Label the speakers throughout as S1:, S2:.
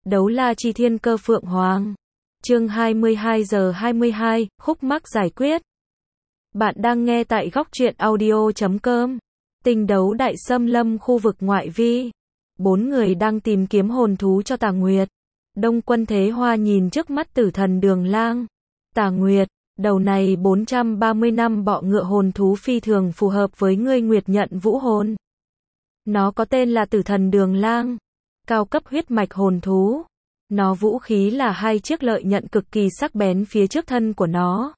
S1: Đấu la chi thiên cơ Phượng Hoàng. Chương 22 giờ 22, khúc mắc giải quyết. Bạn đang nghe tại góc truyện audio.com. Tinh đấu đại xâm lâm khu vực ngoại vi. 4 người đang tìm kiếm hồn thú cho Tà Nguyệt. Đông Quân Thế Hoa nhìn trước mắt tử thần Đường Lang. Tà Nguyệt, đầu này 430 năm bọ ngựa hồn thú phi thường phù hợp với ngươi Nguyệt nhận vũ hồn. Nó có tên là tử thần Đường Lang. Cao cấp huyết mạch hồn thú. Nó vũ khí là 2 chiếc lợi nhận cực kỳ sắc bén phía trước thân của nó.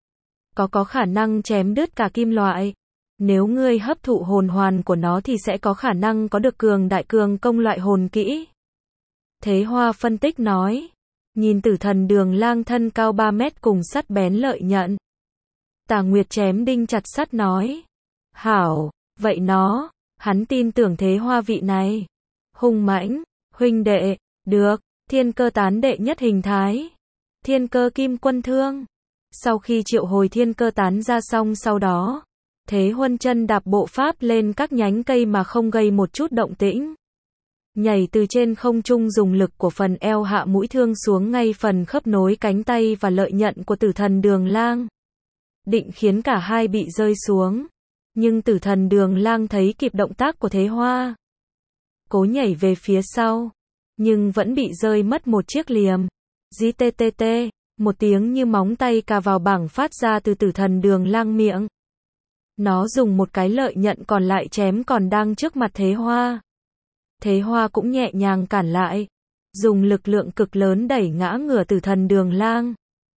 S1: Có khả năng chém đứt cả kim loại. Nếu ngươi hấp thụ hồn hoàn của nó thì sẽ có khả năng có được cường đại cường công loại hồn kỹ. Thế Hoa phân tích nói. Nhìn tử thần Đường Lang thân cao 3 mét cùng sắt bén lợi nhận. Tà Nguyệt chém đinh chặt sắt nói. Hảo, vậy nó, hắn tin tưởng Thế Hoa vị này. Hung mãnh, huynh đệ, được, thiên cơ tán đệ nhất hình thái. Thiên cơ kim quân thương. Sau khi triệu hồi thiên cơ tán ra xong sau đó, Thế Huân chân đạp bộ pháp lên các nhánh cây mà không gây một chút động tĩnh. Nhảy từ trên không trung dùng lực của phần eo hạ mũi thương xuống ngay phần khớp nối cánh tay và lợi nhận của tử thần Đường Lang. Định khiến cả hai bị rơi xuống. Nhưng tử thần Đường Lang thấy kịp động tác của Thế Hoa. Cố nhảy về phía sau. Nhưng vẫn bị rơi mất một chiếc liềm. GTTT, một tiếng như móng tay cà vào bảng phát ra từ tử thần Đường Lang miệng. Nó dùng một cái lợi nhận còn lại chém còn đang trước mặt Thế Hoa. Thế Hoa cũng nhẹ nhàng cản lại. Dùng lực lượng cực lớn đẩy ngã ngửa tử thần Đường Lang.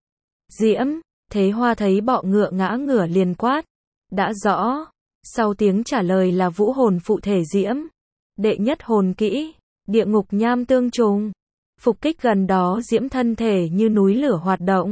S1: Diễm, Thế Hoa thấy bọ ngựa ngã ngửa liền quát. Đã rõ. Sau tiếng trả lời là vũ hồn phụ thể Diễm. Đệ nhất hồn kỹ. Địa ngục nham tương trùng. Phục kích gần đó Diễm thân thể như núi lửa hoạt động.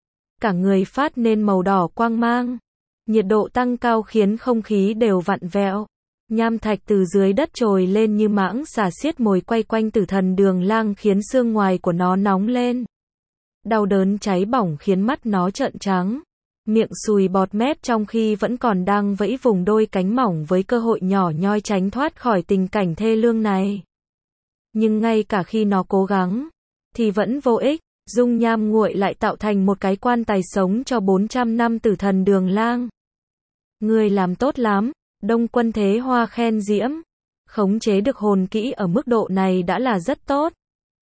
S1: Cả người phát nên màu đỏ quang mang. Nhiệt độ tăng cao khiến không khí đều vặn vẹo. Nham thạch từ dưới đất trồi lên như mãng xà xiết mồi quay quanh tử thần Đường Lang khiến xương ngoài của nó nóng lên. Đau đớn cháy bỏng khiến mắt nó trợn trắng. Miệng sùi bọt mép trong khi vẫn còn đang vẫy vùng đôi cánh mỏng với cơ hội nhỏ nhoi tránh thoát khỏi tình cảnh thê lương này. Nhưng ngay cả khi nó cố gắng, thì vẫn vô ích. Dung nham nguội lại tạo thành một cái quan tài sống cho 400 năm tử thần Đường Lang. Ngươi làm tốt lắm, Đông Quân Thế Hoa khen Diễm. Khống chế được hồn kỹ ở mức độ này đã là rất tốt.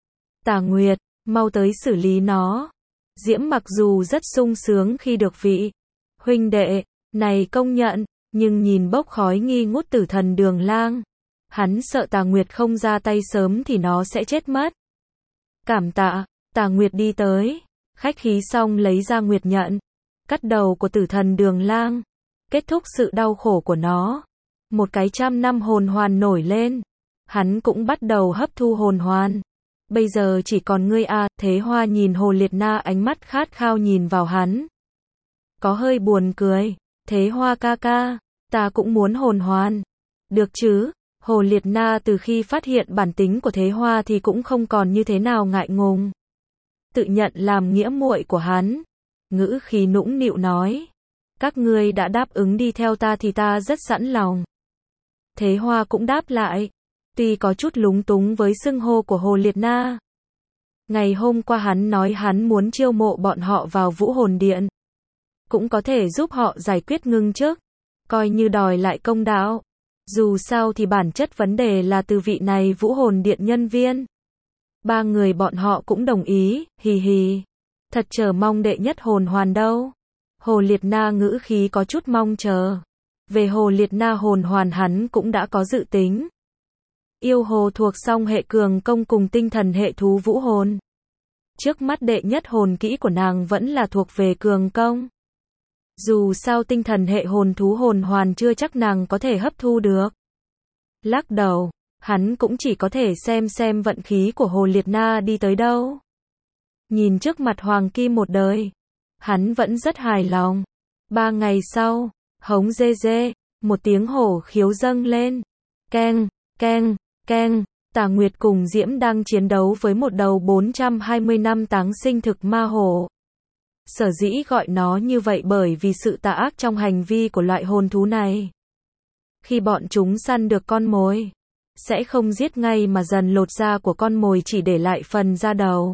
S1: Tà Nguyệt, mau tới xử lý nó. Diễm mặc dù rất sung sướng khi được vị huynh đệ này công nhận, nhưng nhìn bốc khói nghi ngút tử thần Đường Lang. Hắn sợ Tà Nguyệt không ra tay sớm thì nó sẽ chết mất. Cảm tạ, Tà Nguyệt đi tới. Khách khí xong lấy ra Nguyệt nhận. Cắt đầu của tử thần Đường Lang. Kết thúc sự đau khổ của nó. Một cái 100 năm hồn hoàn nổi lên. Hắn cũng bắt đầu hấp thu hồn hoàn. Bây giờ chỉ còn ngươi à. Thế Hoa nhìn Hồ Liệt Na ánh mắt khát khao nhìn vào hắn. Có hơi buồn cười. Thế Hoa ca ca, ta cũng muốn hồn hoàn. Được chứ? Hồ Liệt Na từ khi phát hiện bản tính của Thế Hoa thì cũng không còn như thế nào ngại ngùng. Tự nhận làm nghĩa muội của hắn. Ngữ khí nũng nịu nói. Các ngươi đã đáp ứng đi theo ta thì ta rất sẵn lòng. Thế Hoa cũng đáp lại. Tuy có chút lúng túng với xưng hô của Hồ Liệt Na. Ngày hôm qua hắn nói hắn muốn chiêu mộ bọn họ vào Vũ Hồn Điện. Cũng có thể giúp họ giải quyết ngưng trước. Coi như đòi lại công đạo. Dù sao thì bản chất vấn đề là từ vị này Vũ Hồn Điện nhân viên. 3 người bọn họ cũng đồng ý, hì hì. Thật chờ mong đệ nhất hồn hoàn đâu. Hồ Liệt Na ngữ khí có chút mong chờ. Về Hồ Liệt Na hồn hoàn hắn cũng đã có dự tính. Yêu hồ thuộc song hệ cường công cùng tinh thần hệ thú vũ hồn. Trước mắt đệ nhất hồn kỹ của nàng vẫn là thuộc về cường công. Dù sao tinh thần hệ hồn thú hồn hoàn chưa chắc nàng có thể hấp thu được. Lắc đầu, hắn cũng chỉ có thể xem vận khí của Hồ Liệt Na đi tới đâu. Nhìn trước mặt Hoàng Kim một đời, hắn vẫn rất hài lòng. 3 ngày sau, hống dê dê, một tiếng hổ khiếu dâng lên. Keng, keng, keng, Tà Nguyệt cùng Diễm đang chiến đấu với một đầu 420 năm táng sinh thực ma hổ. Sở dĩ gọi nó như vậy bởi vì sự tà ác trong hành vi của loại hồn thú này. Khi bọn chúng săn được con mồi, sẽ không giết ngay mà dần lột da của con mồi chỉ để lại phần da đầu.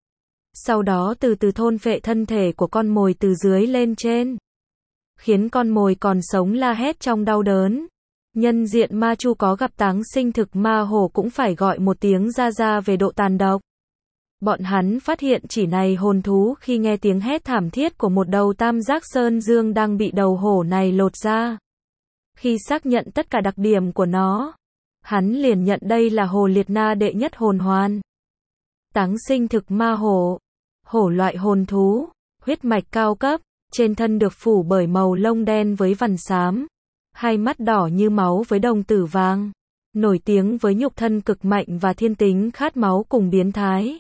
S1: Sau đó từ từ thôn phệ thân thể của con mồi từ dưới lên trên, khiến con mồi còn sống la hét trong đau đớn. Nhân diện ma chu có gặp táng sinh thực ma hổ cũng phải gọi một tiếng ra ra về độ tàn độc. Bọn hắn phát hiện chỉ này hồn thú khi nghe tiếng hét thảm thiết của một đầu tam giác sơn dương đang bị đầu hổ này lột ra. Khi xác nhận tất cả đặc điểm của nó, hắn liền nhận đây là Hồ Liệt Na đệ nhất hồn hoàn. Táng sinh thực ma hổ, hổ loại hồn thú, huyết mạch cao cấp, trên thân được phủ bởi màu lông đen với vằn xám, hai mắt đỏ như máu với đồng tử vàng, nổi tiếng với nhục thân cực mạnh và thiên tính khát máu cùng biến thái.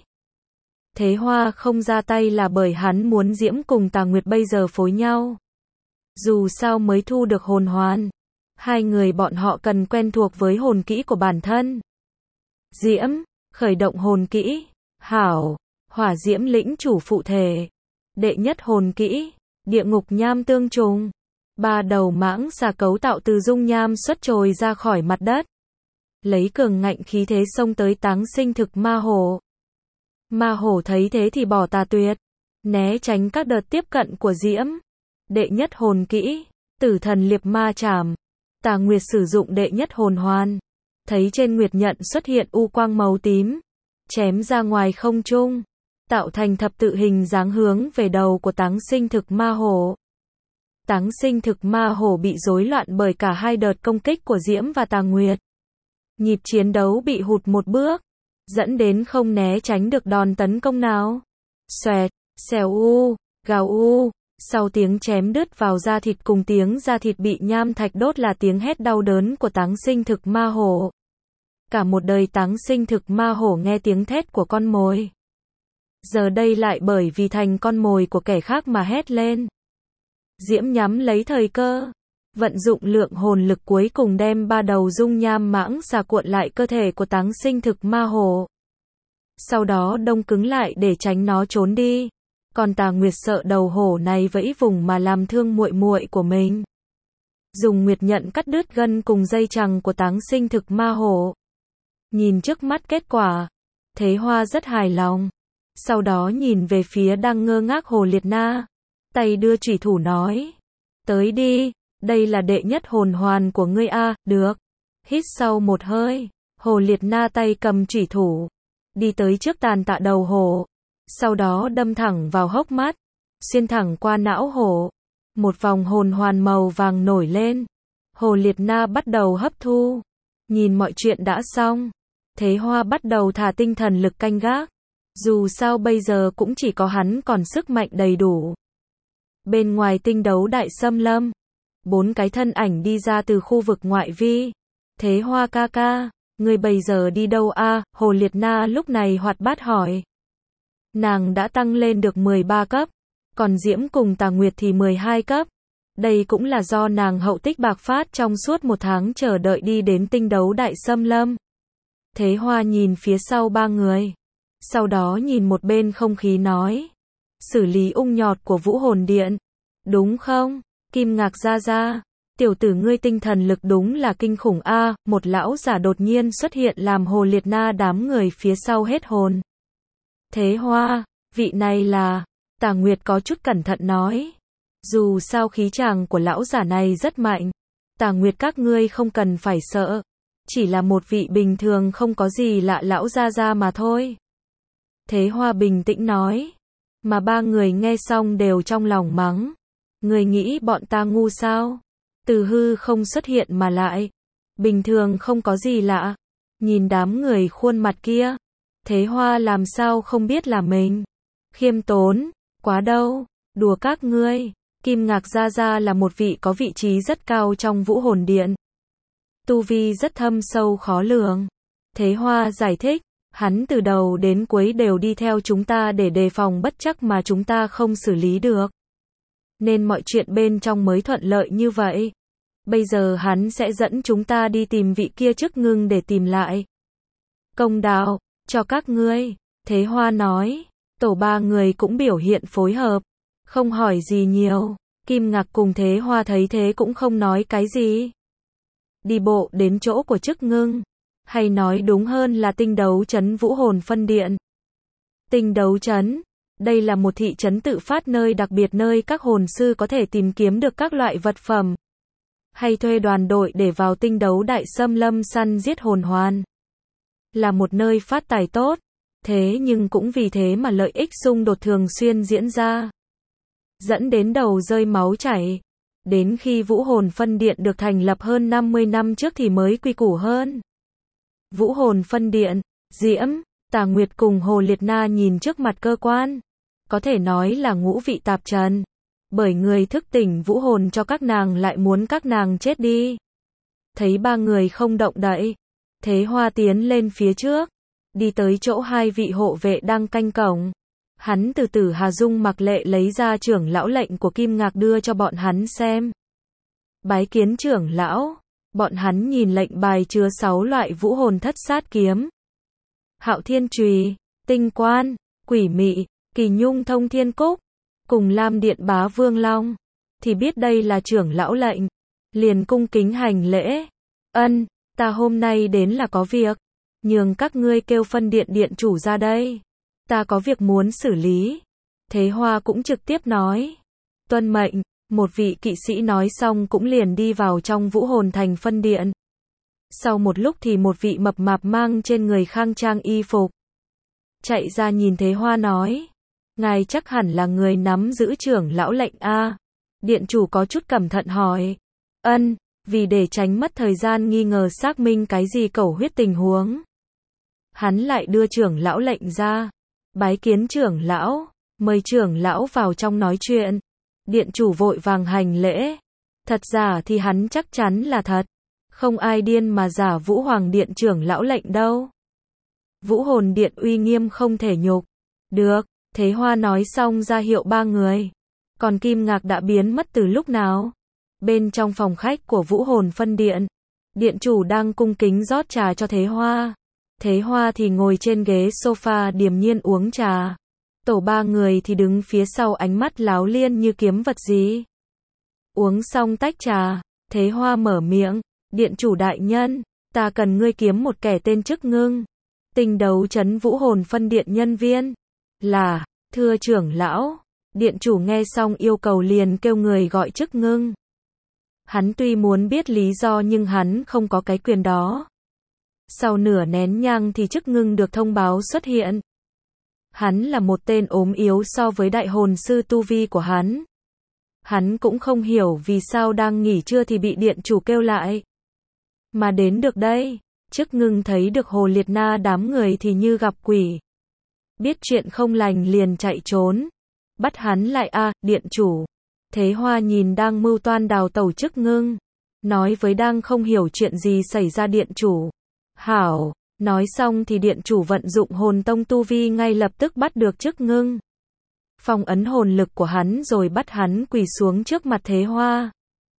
S1: Thế Hoa không ra tay là bởi hắn muốn Diễm cùng Tà Nguyệt bây giờ phối nhau. Dù sao mới thu được hồn hoàn, hai người bọn họ cần quen thuộc với hồn kỹ của bản thân. Diễm, khởi động hồn kỹ. Hảo, hỏa diễm lĩnh chủ phụ thể. Đệ nhất hồn kỹ, địa ngục nham tương trùng. Ba đầu mãng xà cấu tạo từ dung nham xuất trồi ra khỏi mặt đất, lấy cường ngạnh khí thế xông tới táng sinh thực ma hổ. Ma hổ thấy thế thì bỏ Tà Tuyệt, né tránh các đợt tiếp cận của Diễm. Đệ nhất hồn kỹ, tử thần liệp ma chảm. Tà Nguyệt sử dụng đệ nhất hồn hoàn, thấy trên nguyệt nhận xuất hiện u quang màu tím, chém ra ngoài không trung, tạo thành thập tự hình dáng hướng về đầu của táng sinh thực ma hổ. Táng sinh thực ma hổ bị rối loạn bởi cả hai đợt công kích của Diễm và Tà Nguyệt. Nhịp chiến đấu bị hụt một bước, dẫn đến không né tránh được đòn tấn công nào. Xoẹt, xèo u, gào u, sau tiếng chém đứt vào da thịt cùng tiếng da thịt bị nham thạch đốt là tiếng hét đau đớn của táng sinh thực ma hổ. Cả một đời táng sinh thực ma hổ nghe tiếng thét của con mồi. Giờ đây lại bởi vì thành con mồi của kẻ khác mà hét lên. Diễm nhắm lấy thời cơ, vận dụng lượng hồn lực cuối cùng đem ba đầu dung nham mãng xà cuộn lại cơ thể của táng sinh thực ma hổ. Sau đó đông cứng lại để tránh nó trốn đi. Còn Tà Nguyệt sợ đầu hổ này vẫy vùng mà làm thương muội muội của mình. Dùng nguyệt nhận cắt đứt gân cùng dây chằng của táng sinh thực ma hổ. Nhìn trước mắt kết quả, Thế Hoa rất hài lòng. Sau đó nhìn về phía đang ngơ ngác Hồ Liệt Na, tay đưa chủy thủ nói: "Tới đi, đây là đệ nhất hồn hoàn của ngươi a." "Được." Hít sâu một hơi, Hồ Liệt Na tay cầm chủy thủ, đi tới trước tàn tạ đầu hổ, sau đó đâm thẳng vào hốc mắt, xuyên thẳng qua não hổ. Một vòng hồn hoàn màu vàng nổi lên. Hồ Liệt Na bắt đầu hấp thu. Nhìn mọi chuyện đã xong, Thế Hoa bắt đầu thả tinh thần lực canh gác. Dù sao bây giờ cũng chỉ có hắn còn sức mạnh đầy đủ. Bên ngoài tinh đấu đại xâm lâm, 4 cái thân ảnh đi ra từ khu vực ngoại vi. "Thế Hoa ca ca, ngươi bây giờ đi đâu a?" Hồ Liệt Na lúc này hoạt bát hỏi. Nàng đã tăng lên được 13 cấp, còn Diễm cùng Tà Nguyệt thì 12 cấp. Đây cũng là do nàng hậu tích bạc phát trong suốt 1 tháng chờ đợi đi đến tinh đấu đại xâm lâm. Thế Hoa nhìn phía sau ba người, sau đó nhìn một bên không khí nói: "Xử lý ung nhọt của Vũ Hồn Điện, đúng không?" Kim Ngạc ra ra, "Tiểu tử ngươi tinh thần lực đúng là kinh khủng a." Một lão giả đột nhiên xuất hiện làm Hồ Liệt Na đám người phía sau hết hồn. "Thế Hoa, vị này là..." Tà Nguyệt có chút cẩn thận nói. Dù sao khí chàng của lão giả này rất mạnh. Tà Nguyệt các ngươi không cần phải sợ. Chỉ là một vị bình thường không có gì lạ lão gia gia mà thôi. Thế Hoa bình tĩnh nói. Mà ba người nghe xong đều trong lòng mắng. Người nghĩ bọn ta ngu sao? Từ hư không xuất hiện mà lại. Bình thường không có gì lạ. Nhìn đám người khuôn mặt kia. Thế Hoa làm sao không biết là mình khiêm tốn, quá đâu, đùa các ngươi. Kim Ngạc Gia Gia là một vị có vị trí rất cao trong Vũ Hồn Điện. Tu vi rất thâm sâu khó lường. Thế Hoa giải thích, hắn từ đầu đến cuối đều đi theo chúng ta để đề phòng bất trắc mà chúng ta không xử lý được. Nên mọi chuyện bên trong mới thuận lợi như vậy. Bây giờ hắn sẽ dẫn chúng ta đi tìm vị kia trước ngưng để tìm lại công đạo cho các ngươi. Thế Hoa nói. Tổ ba người cũng biểu hiện phối hợp, không hỏi gì nhiều. Kim Ngạc cùng Thế Hoa thấy thế cũng không nói cái gì. Đi bộ đến chỗ của Chức Ngưng, hay nói đúng hơn là tinh đấu trấn Vũ Hồn Phân Điện. Tinh đấu trấn, đây là một thị trấn tự phát nơi đặc biệt nơi các hồn sư có thể tìm kiếm được các loại vật phẩm, hay thuê đoàn đội để vào tinh đấu đại xâm lâm săn giết hồn hoàn. Là một nơi phát tài tốt, thế nhưng cũng vì thế mà lợi ích xung đột thường xuyên diễn ra, dẫn đến đầu rơi máu chảy. Đến khi Vũ Hồn Phân Điện được thành lập hơn 50 năm trước thì mới quy củ hơn. Vũ Hồn Phân Điện, Diễm, Tà Nguyệt cùng Hồ Liệt Na nhìn trước mặt cơ quan, có thể nói là ngũ vị tạp trần, bởi người thức tỉnh vũ hồn cho các nàng lại muốn các nàng chết đi. Thấy ba người không động đậy, Thế Hoa tiến lên phía trước, đi tới chỗ hai vị hộ vệ đang canh cổng. Hắn từ từ Hà Dung mặc lệ lấy ra trưởng lão lệnh của Kim Ngạc đưa cho bọn hắn xem. Bái kiến trưởng lão, bọn hắn nhìn lệnh bài chứa 6 loại vũ hồn thất sát kiếm. Hạo Thiên Chùy, Tinh Quan, Quỷ Mị, Kỳ Nhung Thông Thiên Cúc, cùng Lam Điện Bá Vương Long, thì biết đây là trưởng lão lệnh, liền cung kính hành lễ. Ân, ta hôm nay đến là có việc, nhường các ngươi kêu phân điện điện chủ ra đây. Ta có việc muốn xử lý. Thế Hoa cũng trực tiếp nói. Tuân mệnh, một vị kỵ sĩ nói xong cũng liền đi vào trong Vũ Hồn Thành phân điện. Sau một lúc thì một vị mập mạp mang trên người khang trang y phục chạy ra nhìn Thế Hoa nói. Ngài chắc hẳn là người nắm giữ trưởng lão lệnh a. Điện chủ có chút cẩn thận hỏi. Ân, vì để tránh mất thời gian nghi ngờ xác minh cái gì cẩu huyết tình huống. Hắn lại đưa trưởng lão lệnh ra. Bái kiến trưởng lão, mời trưởng lão vào trong nói chuyện. Điện chủ vội vàng hành lễ. Thật giả thì hắn chắc chắn là thật. Không ai điên mà giả Vũ Hoàng Điện trưởng lão lệnh đâu. Vũ Hồn Điện uy nghiêm không thể nhục. Được, Thế Hoa nói xong ra hiệu ba người. Còn Kim Ngạc đã biến mất từ lúc nào? Bên trong phòng khách của Vũ Hồn Phân Điện, điện chủ đang cung kính rót trà cho Thế Hoa. Thế Hoa thì ngồi trên ghế sofa điềm nhiên uống trà. Tổ ba người thì đứng phía sau ánh mắt láo liên như kiếm vật gì. Uống xong tách trà, Thế Hoa mở miệng. Điện chủ đại nhân, ta cần ngươi kiếm một kẻ tên Chức Ngưng. Tinh đấu trấn Vũ Hồn Phân Điện nhân viên. Là, thưa trưởng lão. Điện chủ nghe xong yêu cầu liền kêu người gọi Chức Ngưng. Hắn tuy muốn biết lý do nhưng hắn không có cái quyền đó. Sau nửa nén nhang thì Chức Ngưng được thông báo xuất hiện. Hắn là một tên ốm yếu so với đại hồn sư tu vi của hắn. Hắn cũng không hiểu vì sao đang nghỉ trưa thì bị điện chủ kêu lại. Mà đến được đây, Chức Ngưng thấy được Hồ Liệt Na đám người thì như gặp quỷ. Biết chuyện không lành liền chạy trốn. Bắt hắn lại điện chủ. Thế Hoa nhìn đang mưu toan đào tẩu Chức Ngưng. Nói với đang không hiểu chuyện gì xảy ra điện chủ. Hảo, nói xong thì điện chủ vận dụng hồn tông tu vi ngay lập tức bắt được Chức Ngưng. Phong ấn hồn lực của hắn rồi bắt hắn quỳ xuống trước mặt Thế Hoa.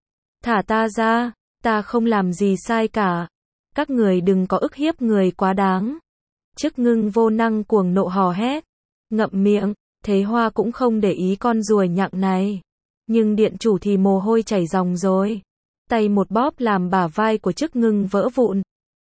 S1: Thả ta ra, ta không làm gì sai cả. Các người đừng có ức hiếp người quá đáng. Chức Ngưng vô năng cuồng nộ hò hét. Ngậm miệng, Thế Hoa cũng không để ý con ruồi nhặng này. Nhưng điện chủ thì mồ hôi chảy ròng rồi. Tay một bóp làm bả vai của Chức Ngưng vỡ vụn.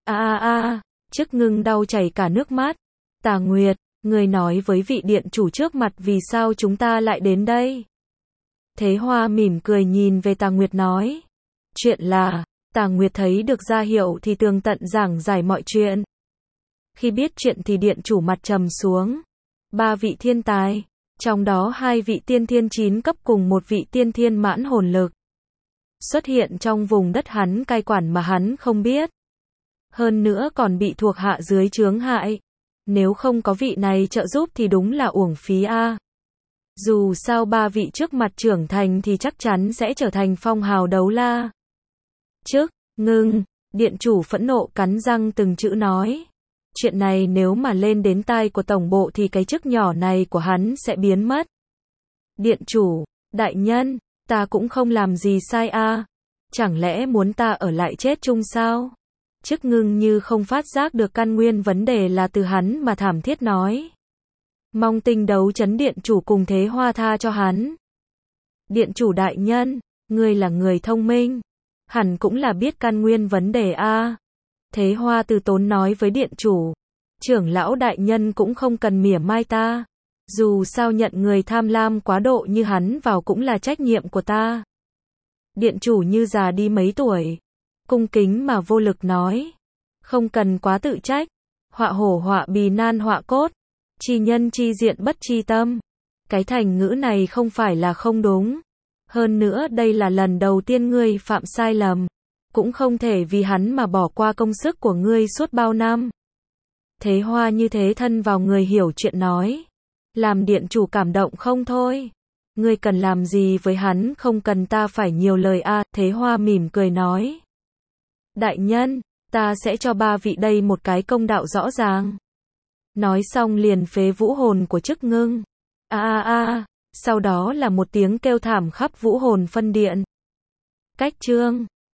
S1: Chức Ngưng đau chảy cả nước mắt. Tà Nguyệt, người nói với vị điện chủ trước mặt vì sao chúng ta lại đến đây. Thế Hoa mỉm cười nhìn về Tà Nguyệt nói. Chuyện là, Tà Nguyệt thấy được ra hiệu thì tường tận giảng giải mọi chuyện. Khi biết chuyện thì điện chủ mặt trầm xuống. 3 vị thiên tài, trong đó 2 vị tiên thiên 9 cấp cùng 1 vị tiên thiên mãn hồn lực. Xuất hiện trong vùng đất hắn cai quản mà hắn không biết. Hơn nữa còn bị thuộc hạ dưới chướng hại. Nếu không có vị này trợ giúp thì đúng là uổng phí a. Dù sao 3 vị trước mặt trưởng thành thì chắc chắn sẽ trở thành phong hào đấu la. Chức Ngưng, điện chủ phẫn nộ cắn răng từng chữ nói. Chuyện này nếu mà lên đến tai của tổng bộ thì cái chức nhỏ này của hắn sẽ biến mất. Điện chủ, đại nhân, ta cũng không làm gì sai a. Chẳng lẽ muốn ta ở lại chết chung sao? Chức Ngưng như không phát giác được căn nguyên vấn đề là từ hắn mà thảm thiết nói. Mong tinh đấu trấn điện chủ cùng Thế Hoa tha cho hắn. Điện chủ đại nhân, ngươi là người thông minh. Hẳn cũng là biết căn nguyên vấn đề a. Thế Hoa từ tốn nói với điện chủ. Trưởng lão đại nhân cũng không cần mỉa mai ta. Dù sao nhận người tham lam quá độ như hắn vào cũng là trách nhiệm của ta. Điện chủ như già đi mấy tuổi. Cung kính mà vô lực nói. Không cần quá tự trách. Họa hổ họa bì nan họa cốt. Chi nhân chi diện bất chi tâm. Cái thành ngữ này không phải là không đúng. Hơn nữa đây là lần đầu tiên ngươi phạm sai lầm. Cũng không thể vì hắn mà bỏ qua công sức của ngươi suốt bao năm. Thế Hoa như thế thân vào người hiểu chuyện nói. Làm điện chủ cảm động không thôi. Ngươi cần làm gì với hắn không cần ta phải nhiều lời a. Thế Hoa mỉm cười nói. Đại nhân, ta sẽ cho ba vị đây một cái công đạo rõ ràng. Nói xong liền phế vũ hồn của Chức Ngưng. Sau đó là một tiếng kêu thảm khắp vũ hồn phân điện. Cách chương